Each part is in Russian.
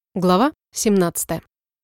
Глава 17.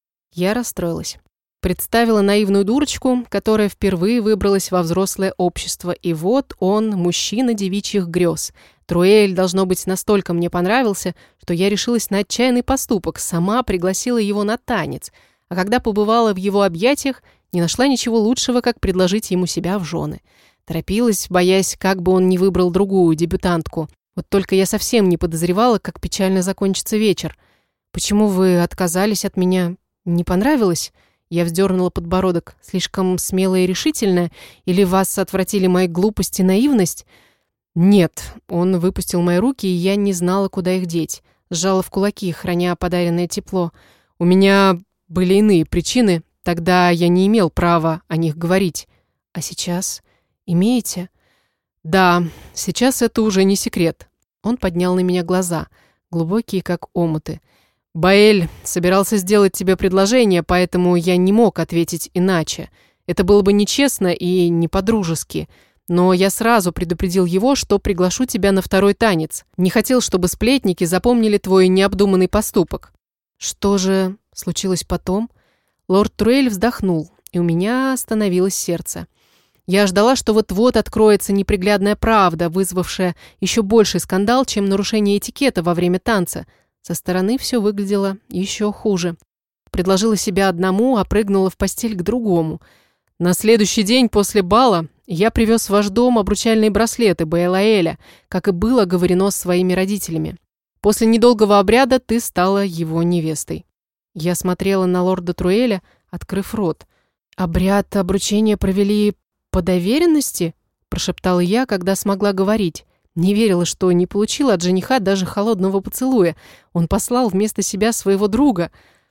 Я расстроилась. Представила наивную дурочку, которая впервые выбралась во взрослое общество, и вот он, мужчина девичьих грез. Труэль, должно быть, настолько мне понравился, что я решилась на отчаянный поступок, сама пригласила его на танец, а когда побывала в его объятиях, не нашла ничего лучшего, как предложить ему себя в жены. Торопилась, боясь, как бы он не выбрал другую дебютантку. Вот только я совсем не подозревала, как печально закончится вечер. «Почему вы отказались от меня? Не понравилось?» Я вздернула подбородок. «Слишком смелая и решительная? Или вас отвратили мои глупость и наивность?» «Нет». Он выпустил мои руки, и я не знала, куда их деть. Сжала в кулаки, храня подаренное тепло. «У меня были иные причины. Тогда я не имел права о них говорить. А сейчас? Имеете?» «Да, сейчас это уже не секрет». Он поднял на меня глаза, глубокие, как омуты. «Баэль собирался сделать тебе предложение, поэтому я не мог ответить иначе. Это было бы нечестно и не по-дружески. Но я сразу предупредил его, что приглашу тебя на второй танец. Не хотел, чтобы сплетники запомнили твой необдуманный поступок». «Что же случилось потом?» Лорд Труэль вздохнул, и у меня остановилось сердце. Я ждала, что вот-вот откроется неприглядная правда, вызвавшая еще больший скандал, чем нарушение этикета во время танца. Со стороны все выглядело еще хуже. Предложила себя одному, а прыгнула в постель к другому. «На следующий день после бала я привез в ваш дом обручальные браслеты Баэлаэля, как и было оговорено с своими родителями. После недолгого обряда ты стала его невестой». Я смотрела на лорда Труэля, открыв рот. «Обряд обручения провели по доверенности?» – прошептала я, когда смогла говорить. Не верила, что не получила от жениха даже холодного поцелуя. Он послал вместо себя своего друга.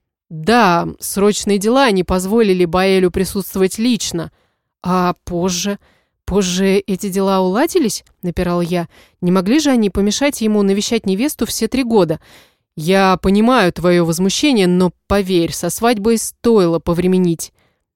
«Да, срочные дела не позволили Баэлю присутствовать лично. А позже? Позже эти дела уладились?» – напирала я. «Не могли же они помешать ему навещать невесту все 3 года? Я понимаю твое возмущение, но, поверь, со свадьбой стоило повременить».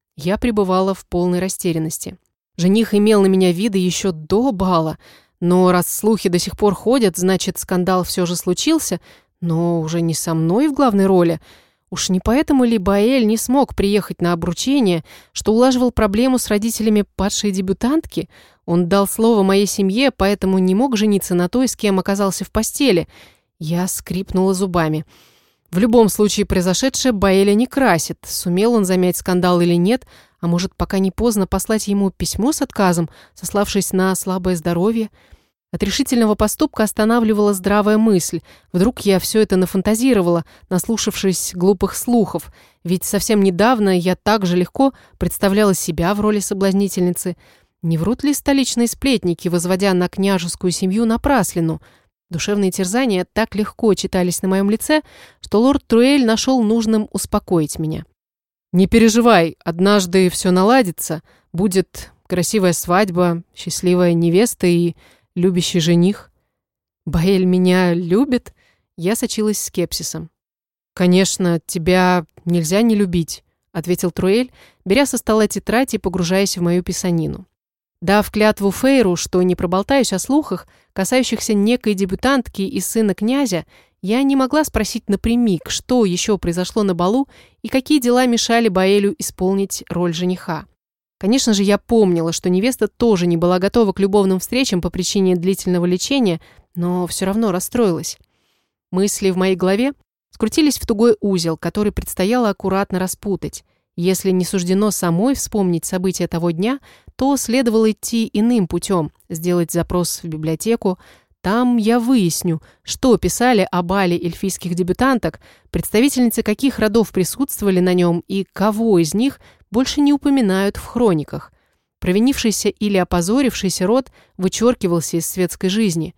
Я пребывала в полной растерянности. Жених имел на меня виды еще до бала. Но раз слухи до сих пор ходят, значит, скандал все же случился, но уже не со мной в главной роли. Уж не поэтому ли Баэль не смог приехать на обручение, что улаживал проблему с родителями падшей дебютантки? Он дал слово моей семье, поэтому не мог жениться на той, с кем оказался в постели. Я скрипнула зубами. В любом случае, произошедшее Баэля не красит. Сумел он замять скандал или нет, а может, пока не поздно послать ему письмо с отказом, сославшись на слабое здоровье? От решительного поступка останавливала здравая мысль. Вдруг я все это нафантазировала, наслушавшись глупых слухов. Ведь совсем недавно я так же легко представляла себя в роли соблазнительницы. Не врут ли столичные сплетники, возводя на княжескую семью напраслину? Душевные терзания так легко читались на моем лице, что лорд Труэль нашел нужным успокоить меня. «Не переживай, однажды все наладится. Будет красивая свадьба, счастливая невеста и любящий жених». «Баэль меня любит?» Я сочилась скепсисом. «Конечно, тебя нельзя не любить», — ответил Труэль, беря со стола тетрадь и погружаясь в мою писанину. Дав клятву Фейру, что не проболтаюсь о слухах, касающихся некой дебютантки и сына князя, я не могла спросить напрямик, что еще произошло на балу и какие дела мешали Баэлю исполнить роль жениха. Конечно же, я помнила, что невеста тоже не была готова к любовным встречам по причине длительного лечения, но все равно расстроилась. Мысли в моей голове скрутились в тугой узел, который предстояло аккуратно распутать. Если не суждено самой вспомнить события того дня, то следовало идти иным путем, сделать запрос в библиотеку. Там я выясню, что писали о бале эльфийских дебютанток, представительницы каких родов присутствовали на нем и кого из них больше не упоминают в хрониках. Провинившийся или опозорившийся род вычеркивался из светской жизни.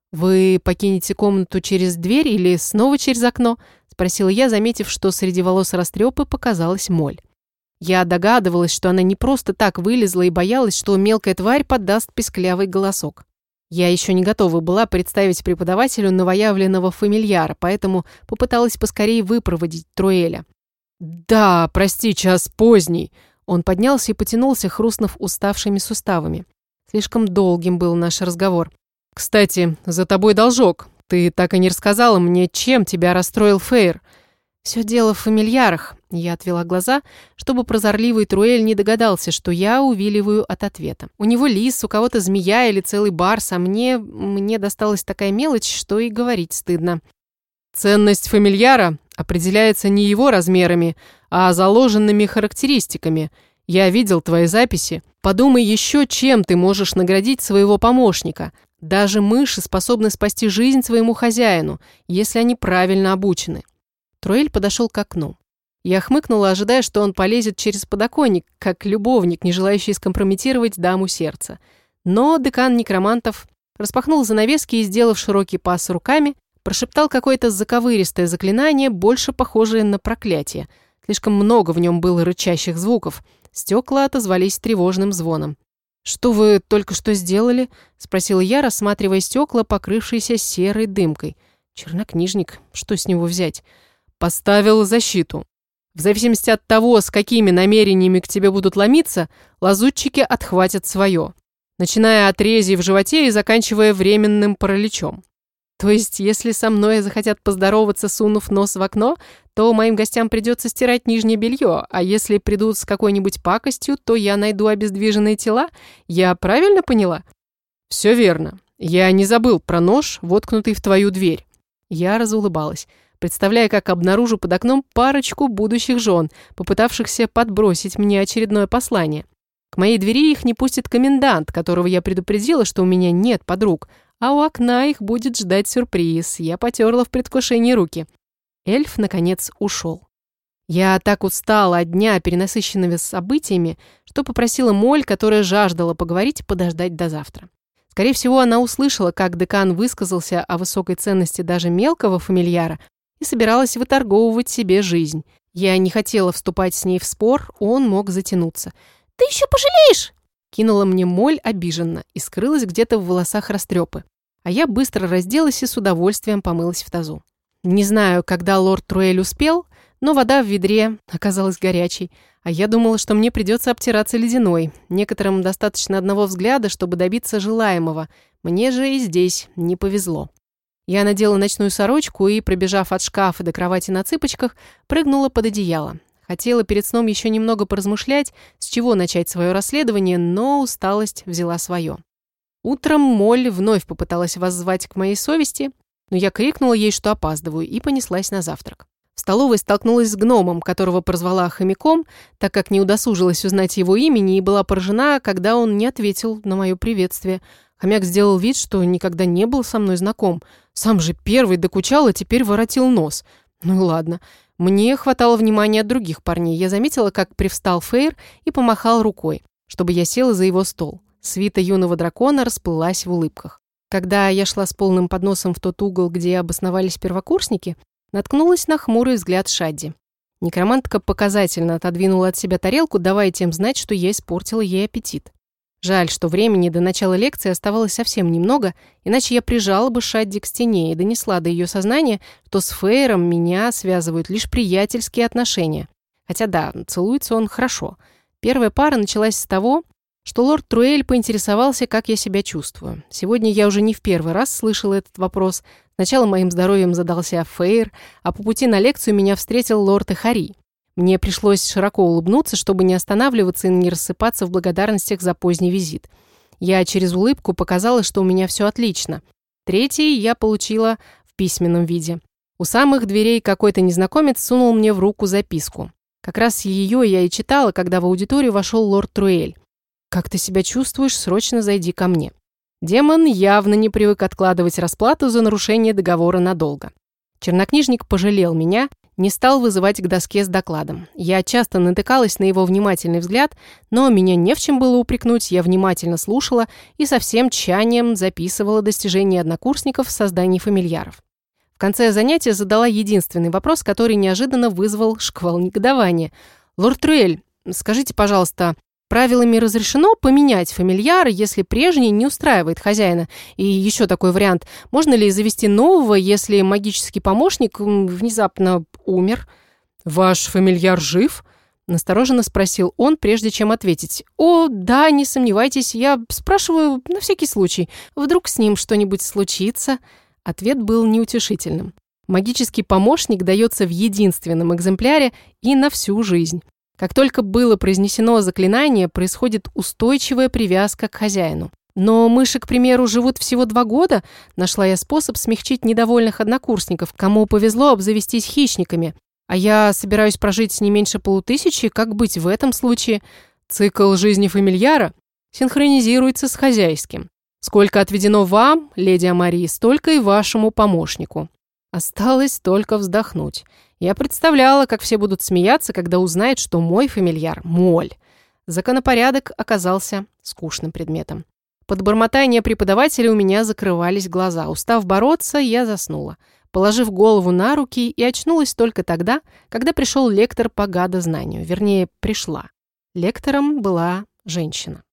«Вы покинете комнату через дверь или снова через окно?» – спросила я, заметив, что среди волос растрепы показалась моль. Я догадывалась, что она не просто так вылезла и боялась, что мелкая тварь поддаст писклявый голосок. Я еще не готова была представить преподавателю новоявленного фамильяра, поэтому попыталась поскорее выпроводить Труэля. «Да, прости, час поздний». Он поднялся и потянулся, хрустнув уставшими суставами. Слишком долгим был наш разговор. «Кстати, за тобой должок. Ты так и не рассказала мне, чем тебя расстроил Фейр». «Все дело в фамильярах», — я отвела глаза, чтобы прозорливый Труэль не догадался, что я увиливаю от ответа. У него лис, у кого-то змея или целый барс, а мне досталась такая мелочь, что и говорить стыдно. «Ценность фамильяра определяется не его размерами, а заложенными характеристиками. Я видел твои записи. Подумай еще, чем ты можешь наградить своего помощника. Даже мыши способны спасти жизнь своему хозяину, если они правильно обучены». Труэль подошел к окну. Я хмыкнула, ожидая, что он полезет через подоконник, как любовник, не желающий скомпрометировать даму сердца. Но декан некромантов распахнул занавески и, сделав широкий пас руками, прошептал какое-то заковыристое заклинание, больше похожее на проклятие. Слишком много в нем было рычащих звуков. Стекла отозвались тревожным звоном. «Что вы только что сделали?» – спросила я, рассматривая стекла, покрывшиеся серой дымкой. «Чернокнижник, что с него взять?» «Поставил защиту. В зависимости от того, с какими намерениями к тебе будут ломиться, лазутчики отхватят свое, начиная от рези в животе и заканчивая временным параличом. То есть, если со мной захотят поздороваться, сунув нос в окно, то моим гостям придется стирать нижнее белье, а если придут с какой-нибудь пакостью, то я найду обездвиженные тела? Я правильно поняла?» «Все верно. Я не забыл про нож, воткнутый в твою дверь». Я разулыбалась, представляя, как обнаружу под окном парочку будущих жен, попытавшихся подбросить мне очередное послание. К моей двери их не пустит комендант, которого я предупредила, что у меня нет подруг, а у окна их будет ждать сюрприз. Я потерла в предвкушении руки. Эльф, наконец, ушел. Я так устала от дня, перенасыщенного событиями, что попросила Моль, которая жаждала поговорить, подождать до завтра. Скорее всего, она услышала, как декан высказался о высокой ценности даже мелкого фамильяра и собиралась выторговывать себе жизнь. Я не хотела вступать с ней в спор, он мог затянуться. «Ты еще пожалеешь!» Кинула мне Моль обиженно и скрылась где-то в волосах растрепы. А я быстро разделась и с удовольствием помылась в тазу. Не знаю, когда лорд Труэль успел, но вода в ведре оказалась горячей, а я думала, что мне придется обтираться ледяной. Некоторым достаточно одного взгляда, чтобы добиться желаемого. Мне же и здесь не повезло. Я надела ночную сорочку и, пробежав от шкафа до кровати на цыпочках, прыгнула под одеяло. Хотела перед сном еще немного поразмышлять, с чего начать свое расследование, но усталость взяла свое. Утром Моль вновь попыталась воззвать к моей совести, но я крикнула ей, что опаздываю, и понеслась на завтрак. В столовой столкнулась с гномом, которого прозвала хомяком, так как не удосужилась узнать его имени и была поражена, когда он не ответил на мое приветствие. Хомяк сделал вид, что никогда не был со мной знаком. Сам же первый докучал, а теперь воротил нос. Ну ладно. Мне хватало внимания от других парней. Я заметила, как привстал Фейр и помахал рукой, чтобы я села за его стол. Свита юного дракона расплылась в улыбках. Когда я шла с полным подносом в тот угол, где обосновались первокурсники, наткнулась на хмурый взгляд Шадди. Некромантка показательно отодвинула от себя тарелку, давая тем знать, что я испортила ей аппетит. Жаль, что времени до начала лекции оставалось совсем немного, иначе я прижала бы Шадди к стене и донесла до ее сознания, что с Фейром меня связывают лишь приятельские отношения. Хотя да, целуется он хорошо. Первая пара началась с того, что лорд Труэль поинтересовался, как я себя чувствую. Сегодня я уже не в первый раз слышала этот вопрос. Сначала моим здоровьем задался Фейр, а по пути на лекцию меня встретил лорд Эхари. Мне пришлось широко улыбнуться, чтобы не останавливаться и не рассыпаться в благодарностях за поздний визит. Я через улыбку показала, что у меня все отлично. Третий я получила в письменном виде. У самых дверей какой-то незнакомец сунул мне в руку записку. Как раз ее я и читала, когда в аудиторию вошел лорд Труэль. «Как ты себя чувствуешь? Срочно зайди ко мне». Демон явно не привык откладывать расплату за нарушение договора надолго. Чернокнижник пожалел меня, не стал вызывать к доске с докладом. Я часто натыкалась на его внимательный взгляд, но меня не в чем было упрекнуть, я внимательно слушала и со всем тщанием записывала достижения однокурсников в создании фамильяров. В конце занятия задала единственный вопрос, который неожиданно вызвал шквал негодования. «Лорд Труэль, скажите, пожалуйста, правилами разрешено поменять фамильяр, если прежний не устраивает хозяина? И еще такой вариант. Можно ли завести нового, если магический помощник внезапно умер?» «Ваш фамильяр жив?» – настороженно спросил он, прежде чем ответить. «О, да, не сомневайтесь, я спрашиваю на всякий случай. Вдруг с ним что-нибудь случится?» Ответ был неутешительным. Магический помощник дается в единственном экземпляре и на всю жизнь. Как только было произнесено заклинание, происходит устойчивая привязка к хозяину. Но мыши, к примеру, живут всего 2 года. Нашла я способ смягчить недовольных однокурсников, кому повезло обзавестись хищниками. А я собираюсь прожить не меньше 500, как быть в этом случае? Цикл жизни фамильяра синхронизируется с хозяйским. Сколько отведено вам, леди Амари, столько и вашему помощнику. Осталось только вздохнуть. Я представляла, как все будут смеяться, когда узнают, что мой фамильяр – моль. Законопорядок оказался скучным предметом. Под бормотание преподавателя у меня закрывались глаза. Устав бороться, я заснула, положив голову на руки, и очнулась только тогда, когда пришел лектор по гадознанию. Вернее, пришла. Лектором была женщина.